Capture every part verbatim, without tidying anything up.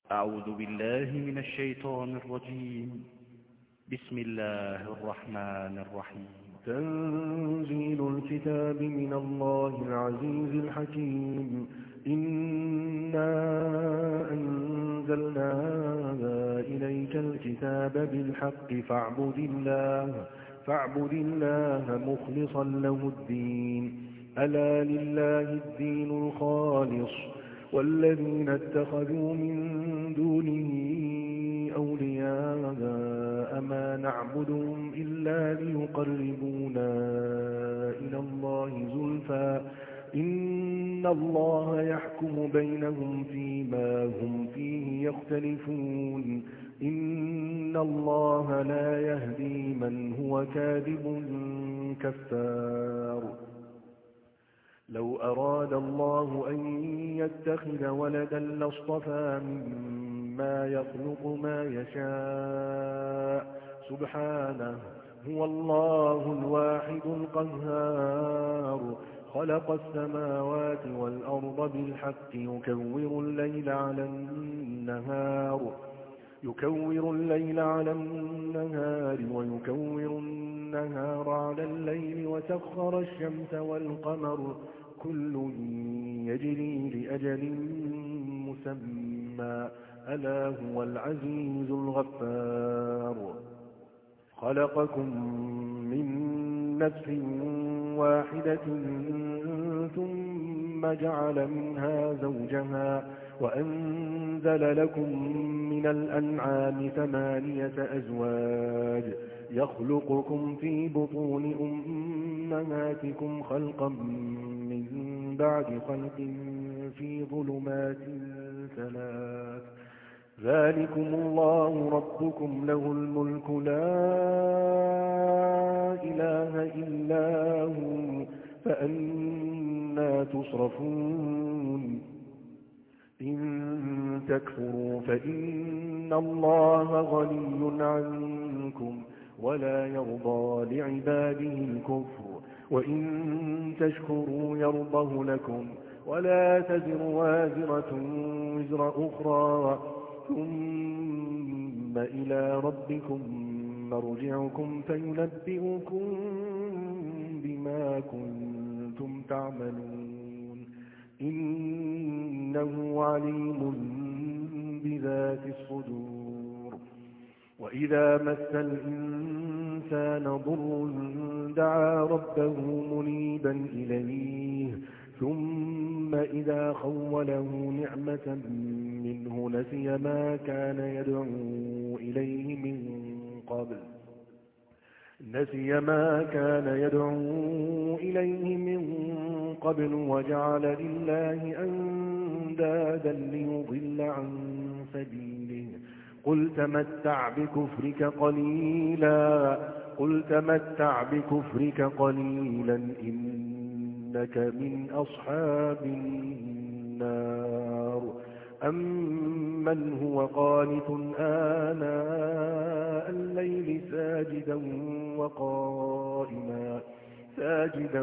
أعوذ بالله من الشيطان الرجيم. بسم الله الرحمن الرحيم. تنزيل الكتاب من الله العزيز الحكيم. إنا أنزلنا إليك الكتاب بالحق فاعبد الله فاعبد الله مخلصا له الدين. ألا لله الدين الخالص والذين اتخذوا من دونه أولياء ما نعبدهم إلا ليقربونا إلى الله زلفى إن الله يحكم بينهم فيما هم فيه يختلفون. إن الله لا يهدي من هو كاذب كفار. لو أراد الله أن يتخذ ولدا لاصطفى مما يخلق ما يشاء سبحانه هو الله الواحد القهار. خلق السماوات والأرض بالحق يكور الليل على النهار يكور الليل على النهار ويكور النهار على الليل وسخر الشمس والقمر كل يجري لأجل مسمى ألا هو العزيز الغفار. خلقكم من نفس واحدة ثم جعل منها زوجها وأنزل لكم من الأنعام ثمانية أزواج يخلقكم في بطون أمهاتكم خلقا من بعد خلق في ظلمات ثلاث. ذلكم الله ربكم له الملك لا إله إلا هو فأنى تصرفون. إن تكفروا فإن الله غني عنكم ولا يرضى لعباده الكفر وإن تشكروا يرضه لكم ولا تزر وازرة وزر أخرى ثم إلى ربكم مرجعكم فينبئكم بما كنتم تعملون. إنه عليم بذات الصدور. وإذا مس الإنسان ضر دعا ربه منيبا إليه ثم إذا خوله نعمة منه نسي ما كان يدعو إليه من قبل نسي ما كان يدعو إليه من قبل وجعل لله أندادا ليضل عن سبيله. قل تمتع بكفرك قليلا قل تمتع بكفرك قليلا إنك من أصحاب النار. أمن هو قانت آناء الليل ساجدا وقائما ساجدا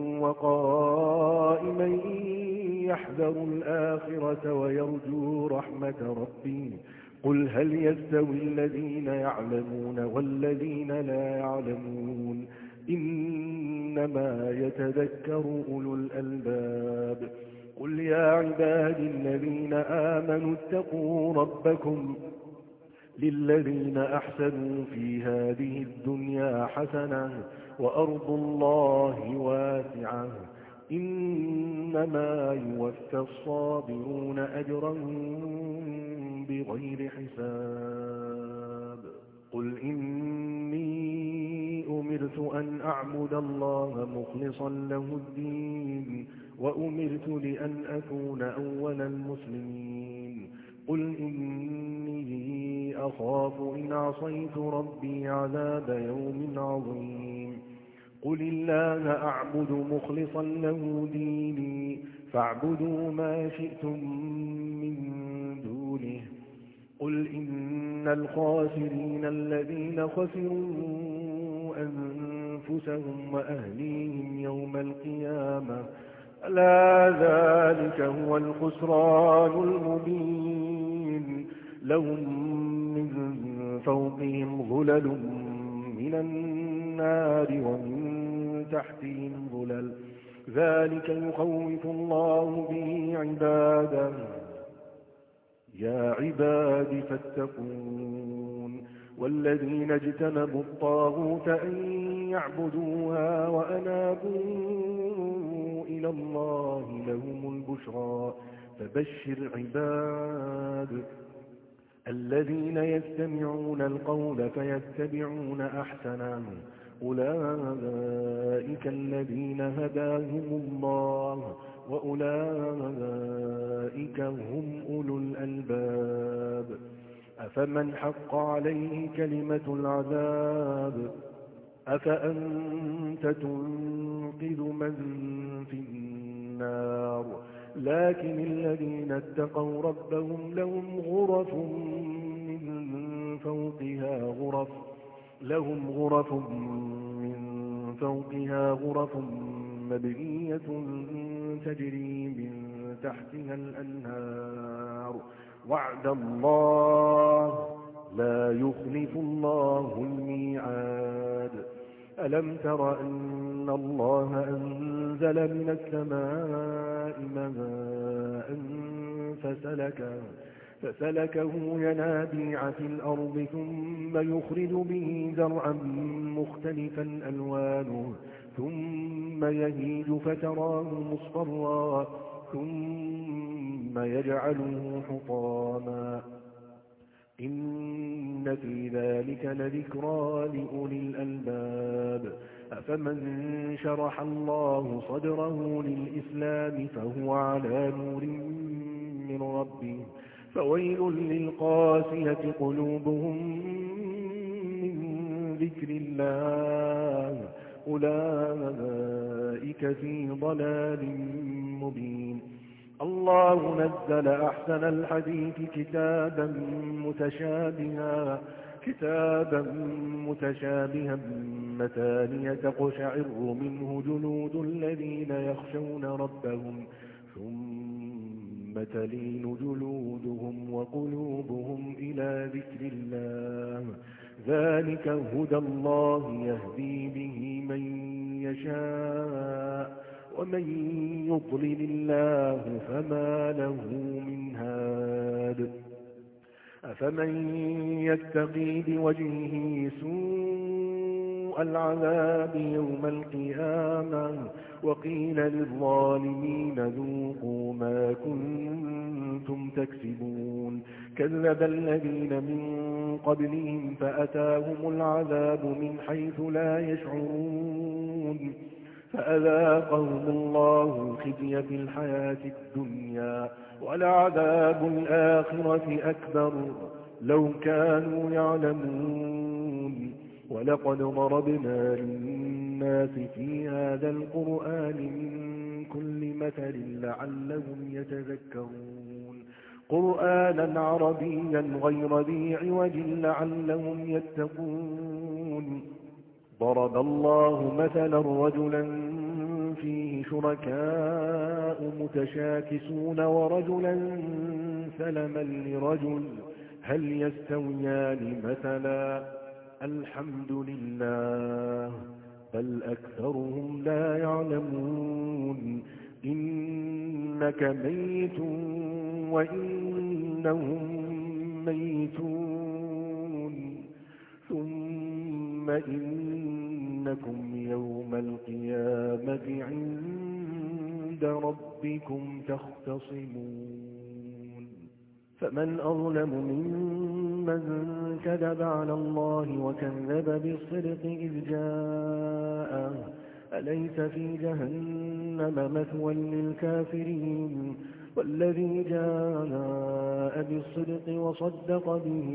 وقائما يحذر الآخرة ويرجو رحمة ربه. قل هل يستوي الذين يعلمون والذين لا يعلمون إنما يتذكر أولو الألباب. قل يا عبادي الذين آمنوا اتقوا ربكم للذين أحسنوا في هذه الدنيا حسنة وأرض الله واسعة إنما يوفى الصابرون أجرهم بغير حساب. قل إني أمرت أن أعبد الله مخلصا له الدين وأمرت لأن أكون أول المسلمين. قل إني أخاف إن عصيت ربي عذاب يوم عظيم. قل الله أعبد مخلصا له ديني فاعبدوا ما شئتم من دونه. قل إن الخاسرين الذين خسروا أنفسهم وأهليهم يوم القيامة ألا ذلك هو الخسران المبين. لهم من فوقهم ظلل من النار ومن تحتهم ظلل ذلك يخوف الله به عباده يا عباد فاتقون والذين اجتنبوا الطاغوت أن يعبدوها وأنابوا إلى الله لهم البشرى فبشر عباد الذين يستمعون القول فيتبعون أحسنه أولئك الذين هداهم الله وأولئك هم أولو الألباب أفمن حق عليه كلمة العذاب أفأنت تنقذ من في النار لكن الذين اتقوا ربهم لهم غرف من فوقها غرف لهم غرف من فوقها غرف مبنية تجري من تحتها الأنهار وعد الله لا يخلف الله الميعاد ألم تر أن الله أنزل من السماء ماء فسلكه فسلكه ينابيع في الأرض ثم يخرج به زرعا مختلفا ألوانه ثم يهيج فتراه مصفرا ثم يجعله حطاما إن في ذلك لذكرى لأولي الألباب أفمن شرح الله صدره للإسلام فهو على نور من ربه فويل للقاسية قلوبهم من ذكر الله أولئك في ضلال مبين الله نزل أحسن الحديث كتابا متشابها كتابا متشابها مثانية تقشعر منه جلود الذين يخشون ربهم ثم تلين جلودهم وقلوبهم إلى ذكر الله ذلك هدى الله يهدي به من يشاء ومن يضلل الله فما له من هاد أفمن يتقي بوجهه سوء العذاب يوم القيامة وقيل للظالمين ذوقوا ما كنتم تكسبون كذب الذين من قبلهم فأتاهم العذاب من حيث لا يشعرون فأذاقهم الله خزي في الحياة الدنيا ولعذاب الآخرة أكبر لو كانوا يعلمون ولقد ضربنا للناس في هذا القرآن من كل مثل لعلهم يتذكرون قرآنا عربيا غير ذي عوج لعلهم يتقون ضرب الله مثلا رجلا فيه شركاء متشاكسون ورجلا سلما لرجل هل يستويان مثلا الحمد لله بل أكثرهم لا يعلمون إنك ميت وإنهم ميتون ثم إنكم يوم القيامة عند ربكم تختصمون فمن أظلم ممن كذب على الله وكذب بالصدق إذ جاءه أليس في جهنم مثوى للكافرين والذي جاء بالصدق وصدق به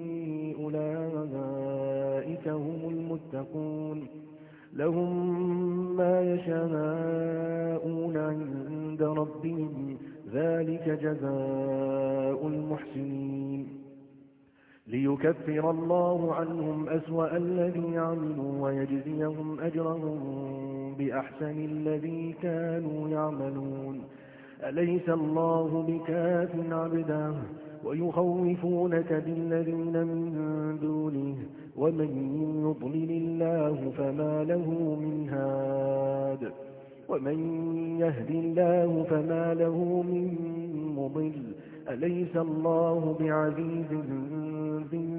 أولئك هم المتقون لهم ما يشاءون عند ربهم ذلك جزاء المحسنين ليكفر الله عنهم أسوأ الذي عملوا ويجزيهم أجرهم بأحسن الذي كانوا يعملون أليس الله بكاف عبده ويخوفونك بالذين من دونه ومن يضلل الله فما له من هاد ومن يهد الله فما له من مضل أليس الله بعزيز ذي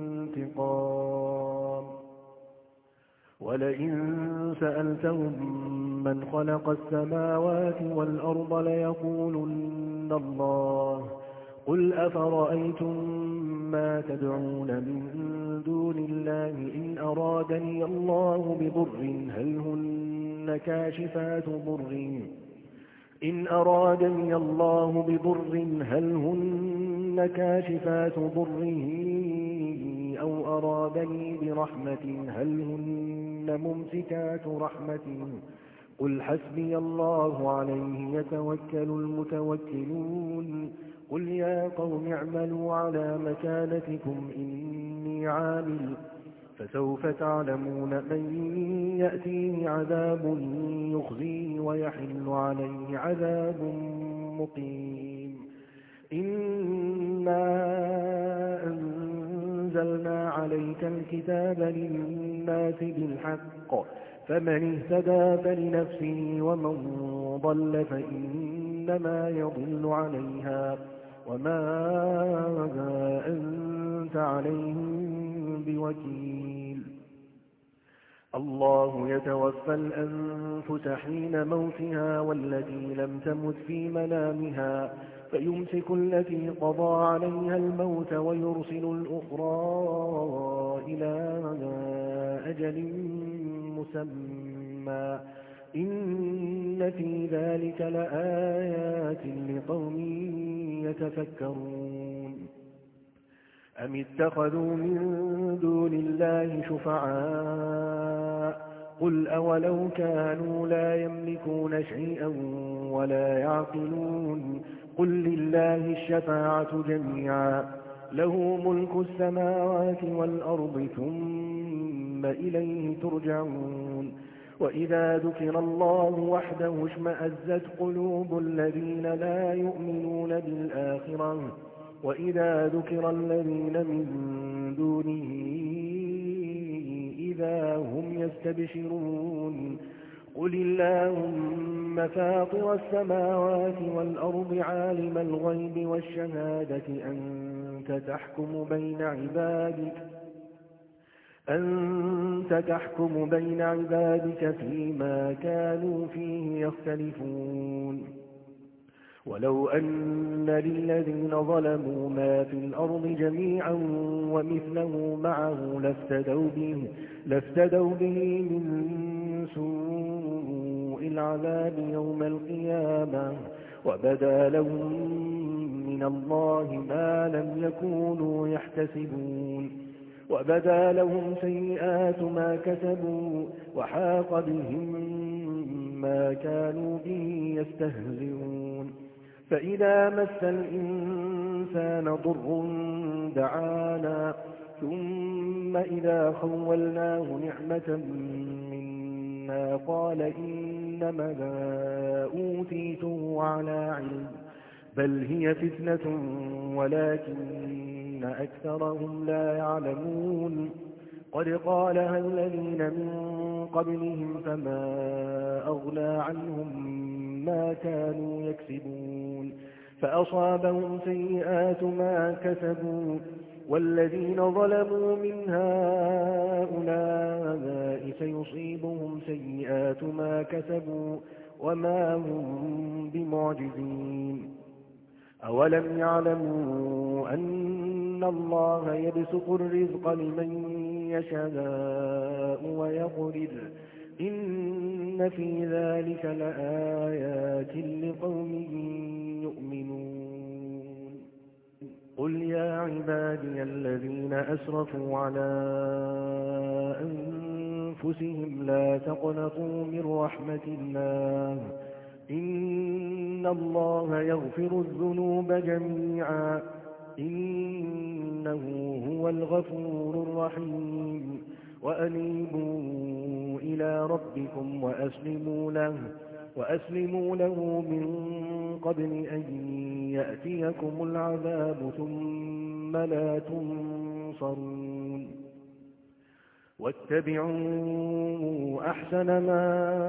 انتقام ولئن سألتهم من خلق السماوات والأرض ليقولن الله قل أفرأيتم ما تدعون من دون الله إن أرادني الله بضر هل هن كاشفات ضره إن أرادني الله بضر هل هن كاشفات ضره أو أرادني برحمة هل هن ممسكات رحمته قل حسبي الله عليه يتوكل المتوكلون قل يا قوم اعملوا على مكانتكم إني عامل فسوف تعلمون من يأتيه عذاب يخزيه ويحل عليه عذاب مقيم إنا أنزلنا عليك الكتاب للناس بالحق فمن اهتدى فلنفسه ومن ضل فإنما يضل عليها وما أنت عليهم بوكيل الله يتوفى الأنفس حين موتها والتي لم تمت في منامها فيمسك التي قضى عليها الموت ويرسل الأخرى إلى أجل مسمى إن في ذلك لآيات لقوم يتفكرون أم اتخذوا من دون الله شفعاء قل أولو كانوا لا يملكون شيئا ولا يعقلون قل لله الشفاعة جميعا له ملك السماوات والأرض ثم إليه ترجعون وإذا ذكر الله وحده اشمأزت قلوب الذين لا يؤمنون بالآخرة وإذا ذكر الذين من دونه إذا هم يستبشرون قل اللهم فاطر السماوات والأرض عالم الغيب والشهادة أنت تحكم بين عبادك أنت تحكم بين عبادك فيما كانوا فيه يختلفون ولو أن للذين ظلموا ما في الأرض جميعا ومثله معه لافتدوا به, لافتدوا به من سوء العذاب يوم القيامة وبدا لهم من الله ما لم يكونوا يحتسبون وبدا لهم سيئات ما كسبوا وحاق بهم ما كانوا به يستهزئون فإذا مس الإنسان ضر دعانا ثم إذا خولناه نعمة منا قال إنما أوتيته على علم بل هي فتنة ولكن أكثرهم لا يعلمون قد قالها الذين من قبلهم فما أغنى عنهم ما كانوا يكسبون فأصابهم سيئات ما كسبوا والذين ظلموا من هؤلاء سيصيبهم سيئات ما كسبوا وما هم بمعجزين أولم يعلموا أن الله يبسط الرزق لمن يشاء ويقدر إن في ذلك لآيات لقوم يؤمنون قل يا عبادي الذين أسرفوا على أنفسهم لا تقنطوا من رحمة الله إن الله يغفر الذنوب جميعا إنه هو الغفور الرحيم وأنيبوا إلى ربكم وأسلموا له وأسلموا له من قبل أن يأتيكم العذاب ثم لا تنصرون واتبعوا أحسن ما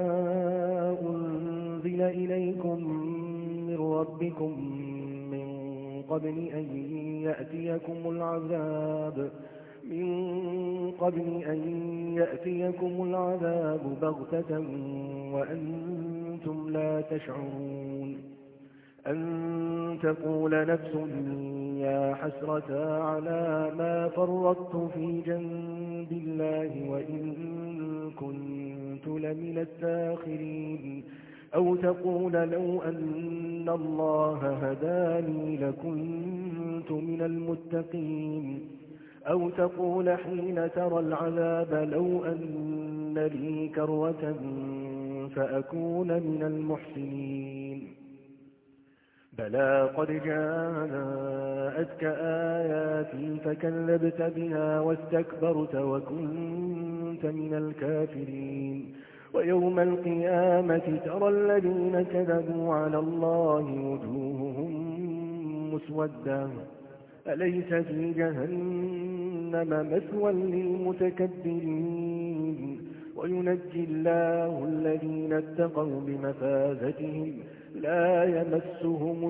أنزل إليكم من ربكم من قبل أن يأتيكم العذاب من قبل أن يأتيكم العذاب بغتة وأنتم لا تشعرون أن تقول نفس يا حسرة على ما فرطت في جنب الله وإن كنت لمن الساخرين أو تقول لو أن الله هداني لكنت من المتقين أو تقول حين ترى العذاب لو أن لي كروة فأكون من المحسنين بلى قد جاءتك آياتي فكذبت بها واستكبرت وكنت من الكافرين ويوم القيامة ترى الذين كذبوا على الله وجوههم مسودة أليس في جهنم مثوى للمتكبرين وينجي الله الذين اتقوا بمفازتهم لا يمسهم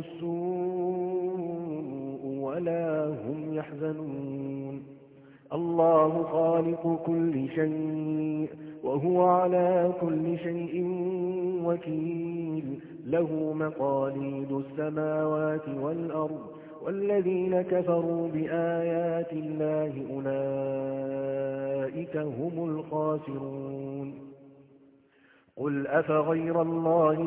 السوء ولا هم يحزنون الله خالق كل شيء وهو على كل شيء وكيل له مقاليد السماوات والأرض والذين كفروا بآيات الله أولئك هم الخاسرون قل أفغير الله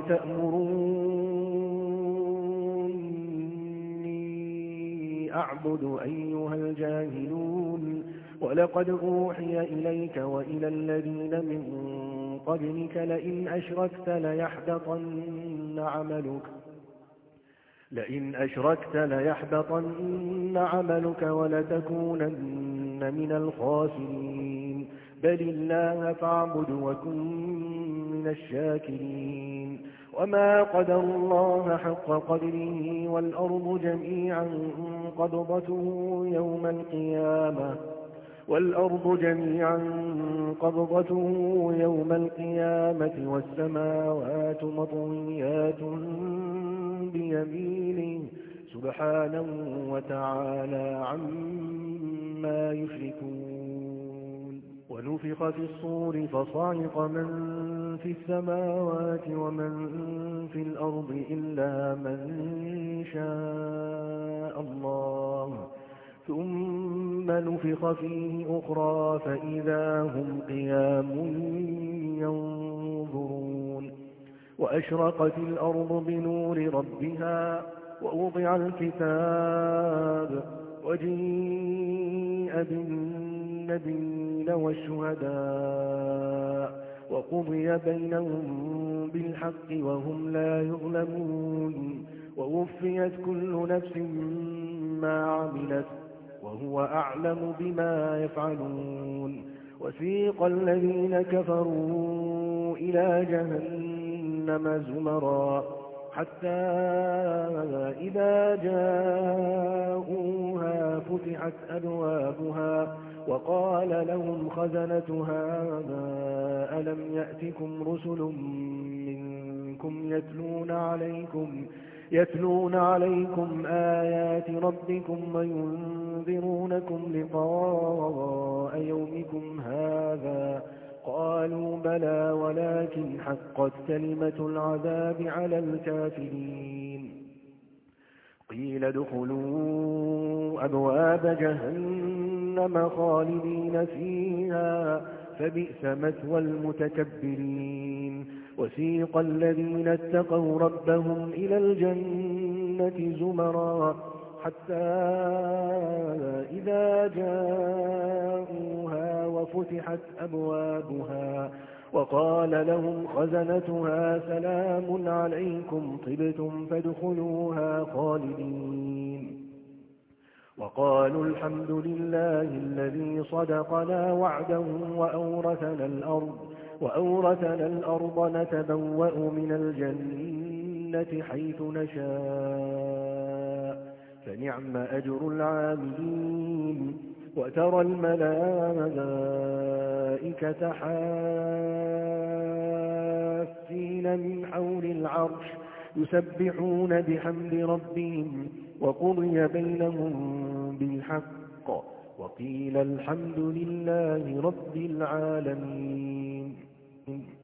تأمروني أعبد أيها الجاهلون ولقد أوحي إليك وإلى الذين من قبلك لئن أشركت ليحبطن عملك لئن أشركت ليحبطن عملك ولتكونن من الخاسرين بل الله فاعبد وكن من الشاكرين وما قدر الله حق قدره والأرض جميعا قبضته يوم القيامة والأرض جميعا قبضته يوم القيامة والسماوات مطويات بيمينه سبحانه وتعالى عما يشركون ونفخ في الصور فصعق من في السماوات ومن في الأرض إلا من شاء الله ثم نفخ فيه أخرى فإذا هم قيام ينظرون وأشرقت الأرض بنور ربها ووضع الكتاب وجيء بالنبيين والشهداء وقضي بينهم بالحق وهم لا يظلمون ووفيت كل نفس ما عملت وهو أعلم بما يفعلون وسيق الذين كفروا إلى جهنم زمرا حتى إذا جاءوها فتحت أبوابها وقال لهم خزنتها ألم يأتكم رسل منكم يتلون عليكم يتلون عليكم آيات ربكم وينذرونكم لقاء يومكم هذا قالوا بلى ولكن حقت كلمة العذاب على الكافرين قيل ادخلوا أبواب جهنم خالدين فيها فبئس مثوى المتكبرين وسيق الذين اتقوا ربهم إلى الجنة زمرا حتى إذا جاءوها وفتحت أبوابها وقال لهم خزنتها سلام عليكم طبتم فادخلوها خالدين وقالوا الحمد لله الذي صدقنا وعده وأورثنا الأرض وأورثنا الأرض نتبوأ من الجنة حيث نشاء فنعم أجر العاملين وترى الملائكة حافين من حول العرش يسبحون بحمد ربهم وقضي بينهم بالحق وقيل الحمد لله رب العالمين